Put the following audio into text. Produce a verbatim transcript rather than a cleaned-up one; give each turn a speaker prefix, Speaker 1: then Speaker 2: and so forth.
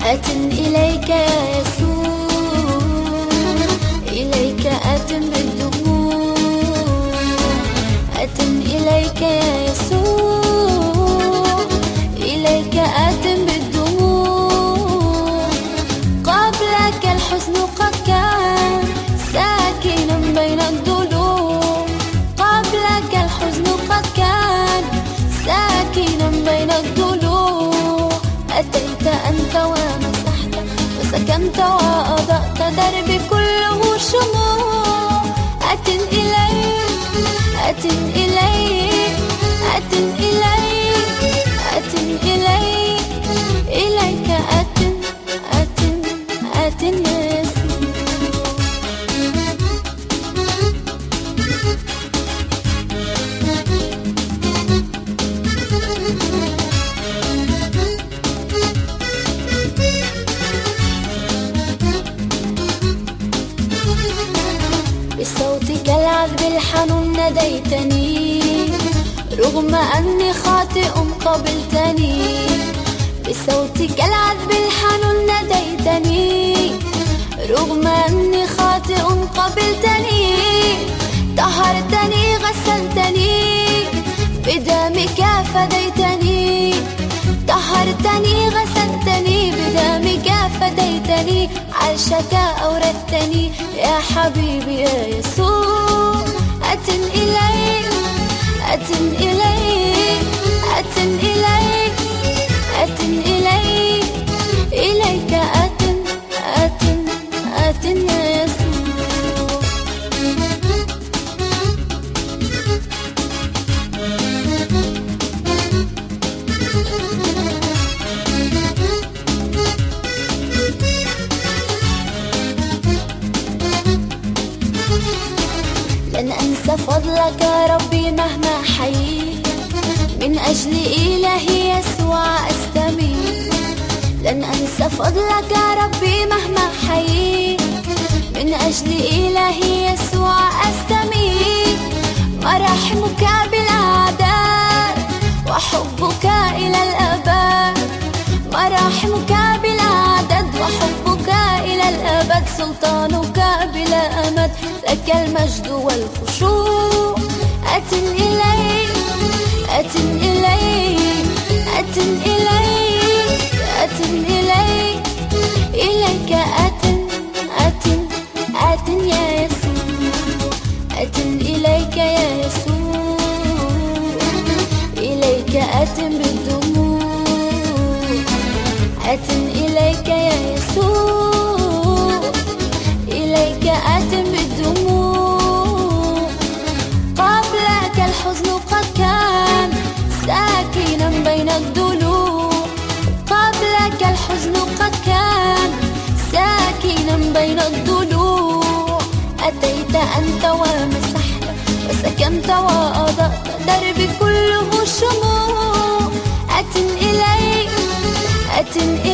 Speaker 1: أت إليك يا يسوع، إليك أت بالدموع، أت إليك يا يسوع، إليك أت بالدموع. قبلك الحزن قد كان ساكنا بين الضلوع، قبلك الحزن قد كان ساكنا بين الضلوع. أتيت أنت ومسحت وسكنت وأضأت دربي كله شموع. أت إليك أت إليك أت إليك أت إليك إليك أت أت أت يسوع. بصوتك العذب الحنون ناديتني، رغم أني خاطئ قبلتني. بصوتك العذب الحنون ناديتني، رغم أني خاطئ قبلتني. طهرتني غسلتني بدمك فديتني، طهرتني غسلتني بدمك فديتني. عرشك أوردتني يا حبيبي يا يسوع. أت إليك أت إليك أت إليك أت إليك إليك أت أت أت يا يسوع. لن أنسى فضلك ربي مهما حييت، من أجل إلهي يسوع أستميت. لن أنسى فضلك ربي مهما حييت، من أجل إلهي يسوع أستميت. مراحمك بالأعداد وحبك إلى الأبد، مراحمك بالأعداد وحبك إلى الأبد. سلطانك بلا أمد، لك المجد والخشوع. أت إليك أت إليك أت إليك أت إليك إليك أت أت أت يا يسوع. أت إليك يا يسوع، إليك أت بالدموع. أت إليك يا يسوع، إليك أت بالدموع. قبلك الحزن قد كان ساكنا بين الضلوع، قبلك الحزن قد كان ساكنا بين الضلوع. أتيت أنت ومسحت وسكنت وأضأت دربي كله شموع. أت إليك أت إليك